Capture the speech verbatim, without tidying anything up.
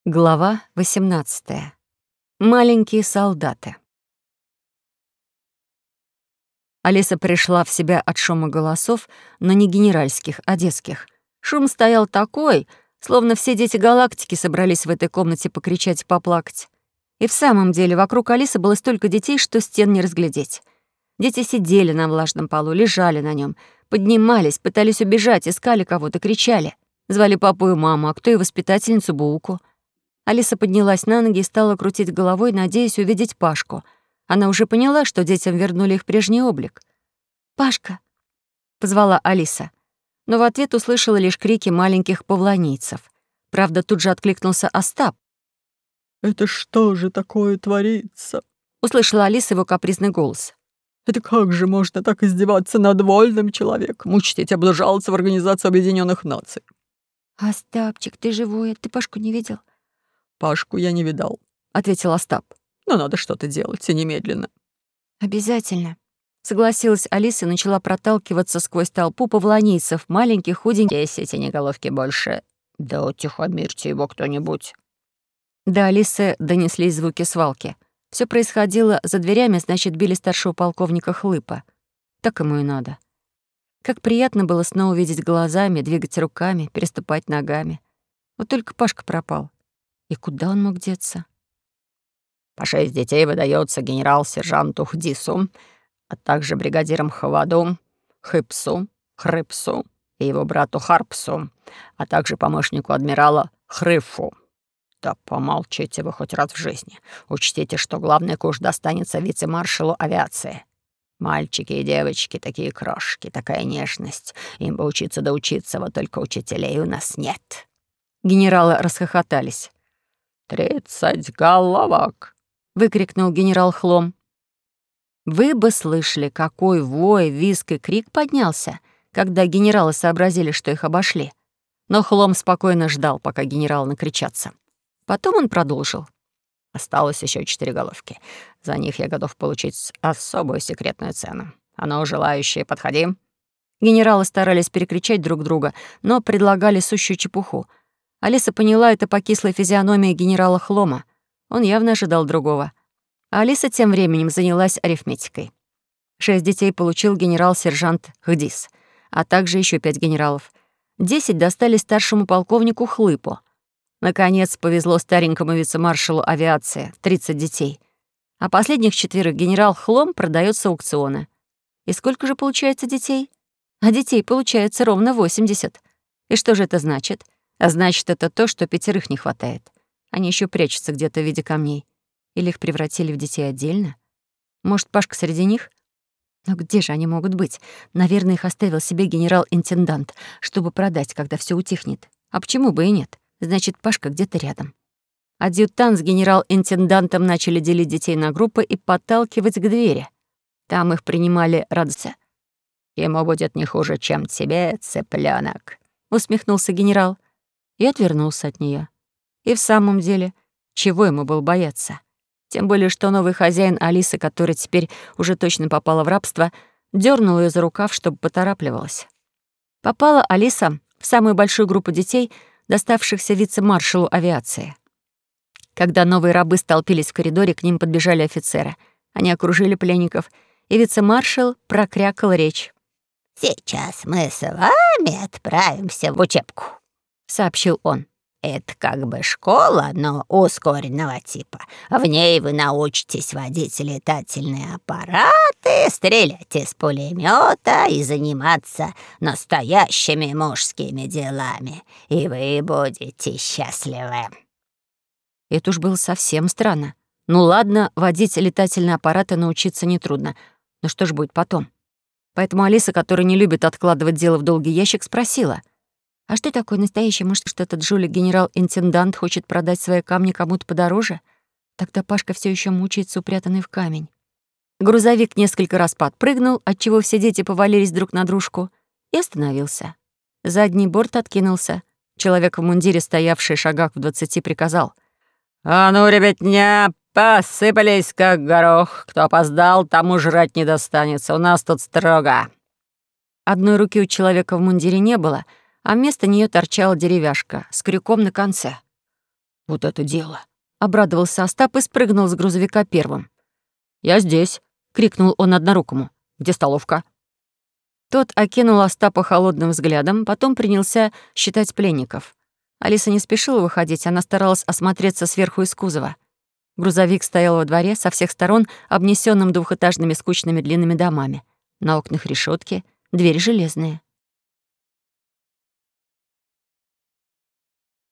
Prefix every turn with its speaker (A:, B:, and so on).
A: Глава восемнадцатая. Маленькие солдаты. Алиса пришла в себя от шума голосов, но не генеральских, а детских. Шум стоял такой, словно все дети галактики собрались в этой комнате покричать и поплакать. И в самом деле вокруг Алисы было столько детей, что стен не разглядеть. Дети сидели на влажном полу, лежали на нем, поднимались, пытались убежать, искали кого-то, кричали. Звали папу и маму, а кто и воспитательницу Булку. Алиса поднялась на ноги и стала крутить головой, надеясь увидеть Пашку. Она уже поняла, что детям вернули их прежний облик. «Пашка!» — позвала Алиса. Но в ответ услышала лишь крики маленьких павланийцев. Правда, тут же откликнулся Остап.
B: «Это что же такое творится?»
A: — услышала Алиса его капризный голос.
B: «Это как же можно так издеваться над вольным человеком, учтить облажался в Организацию Объединенных Наций?»
A: «Остапчик, ты живой? Ты Пашку не видел?»
B: «Пашку я не видал»,
A: — ответил Остап.
B: «но надо что-то делать, и немедленно».
A: «Обязательно», — согласилась Алиса и начала проталкиваться сквозь толпу павланийцев, маленьких, худеньких.
C: «Десять синеголовки больше. Да утихомирьте его кто-нибудь».
A: До Алисы донеслись звуки свалки. Все происходило за дверями, значит, били старшего полковника Хлыпа. Так ему и надо. Как приятно было снова видеть глазами, двигать руками, переступать ногами. Вот только Пашка пропал. И куда он мог деться?
C: По шесть детей выдается генерал-сержанту Хдису, а также бригадирам Хваду, Хыпсу, Хрыпсу и его брату Харпсу, а также помощнику адмирала Хрыфу. Да помолчите вы хоть раз в жизни. Учтите, что главный куш достанется вице-маршалу авиации. Мальчики и девочки, такие крошки, такая нежность. Им бы учиться да учиться, вот только учителей у нас нет».
A: Генералы расхохотались.
C: «Тридцать головок!»
A: — выкрикнул генерал Хлом. Вы бы слышали, какой вой, визг и крик поднялся, когда генералы сообразили, что их обошли. Но Хлом спокойно ждал, пока генералы накричатся. Потом он продолжил.
C: «Осталось еще четыре головки. За них я готов получить особую секретную цену. А ну, желающие, подходи».
A: Генералы старались перекричать друг друга, но предлагали сущую чепуху. Алиса поняла это по кислой физиономии генерала Хлома. Он явно ожидал другого. А Алиса тем временем занялась арифметикой. Шесть детей получил генерал-сержант Хдис, а также еще пять генералов. Десять достались старшему полковнику Хлыпу. Наконец, повезло старенькому вице-маршалу авиации — тридцать детей. А последних четверых генерал Хлом продает с аукциона. И сколько же получается детей? А детей получается ровно восемьдесят. И что же это значит? А значит, это то, что пятерых не хватает. Они еще прячутся где-то в виде камней. Или их превратили в детей отдельно? Может, Пашка среди них? Но где же они могут быть? Наверное, их оставил себе генерал-интендант, чтобы продать, когда все утихнет. А почему бы и нет? Значит, Пашка где-то рядом. Адъютант с генерал-интендантом начали делить детей на группы и подталкивать к двери. Там их принимали радостно.
C: «Ему будет не хуже, чем тебе, цыплёнок»,
A: — усмехнулся генерал и отвернулся от нее. И в самом деле, чего ему было бояться? Тем более, что новый хозяин Алисы, который теперь уже точно попала в рабство, дернул ее за рукав, чтобы поторапливалась. Попала Алиса в самую большую группу детей, доставшихся вице-маршалу авиации. Когда новые рабы столпились в коридоре, к ним подбежали офицеры. Они окружили пленников, и вице-маршал прокрякал речь.
D: «Сейчас мы с вами отправимся в учебку»,
A: — сообщил он.
D: «Это как бы школа, но ускоренного типа. В ней вы научитесь водить летательные аппараты, стрелять из пулемета и заниматься настоящими мужскими делами. И вы будете счастливы».
A: Это уж было совсем странно. Ну ладно, водить летательные аппараты научиться нетрудно. Но что же будет потом? Поэтому Алиса, которая не любит откладывать дело в долгий ящик, спросила. «А что такое настоящий? Может, что этот жулик-генерал-интендант хочет продать свои камни кому-то подороже?» Тогда Пашка все еще мучается, упрятанный в камень. Грузовик несколько раз подпрыгнул, отчего все дети повалились друг на дружку, и остановился. Задний борт откинулся. Человек в мундире, стоявший в шагах в двадцати, приказал.
C: «А ну, ребятня, посыпались, как горох. Кто опоздал, тому жрать не достанется. У нас тут строго».
A: Одной руки у человека в мундире не было, а вместо нее торчала деревяшка с крюком на конце. «Вот это дело!» — обрадовался Остап и спрыгнул с грузовика первым. «Я здесь!» — крикнул он однорукому. «Где столовка?» Тот окинул Остапа холодным взглядом, потом принялся считать пленников. Алиса не спешила выходить, она старалась осмотреться сверху из кузова. Грузовик стоял во дворе, со всех сторон обнесённым двухэтажными скучными длинными домами. На окнах решетки, двери железные.